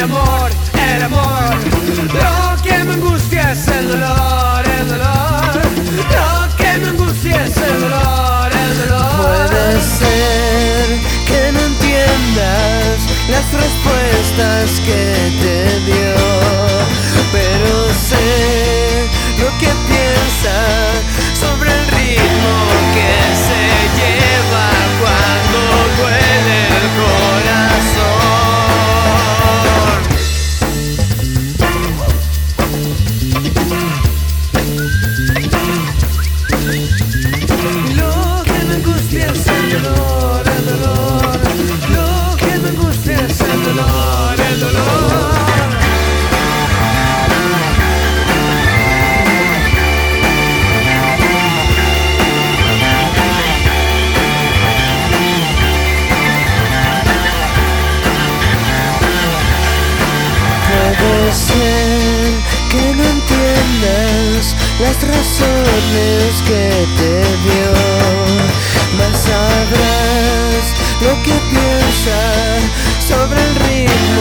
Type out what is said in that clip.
amor, el amor. Lo que me angustia es el dolor, el dolor. Lo que me angustia es el dolor, el dolor. Puede ser que no entiendas las respuestas que te dio, pero sé lo que piensa sobre el ritmo que se lleva cuando duele el corazón. Lo que me angustia es el dolor, el dolor. Lo que me angustia es el dolor, el dolor. Puede ser que no entiendas las razones que te dio, mas sabrás lo que piensa sobre el ritmo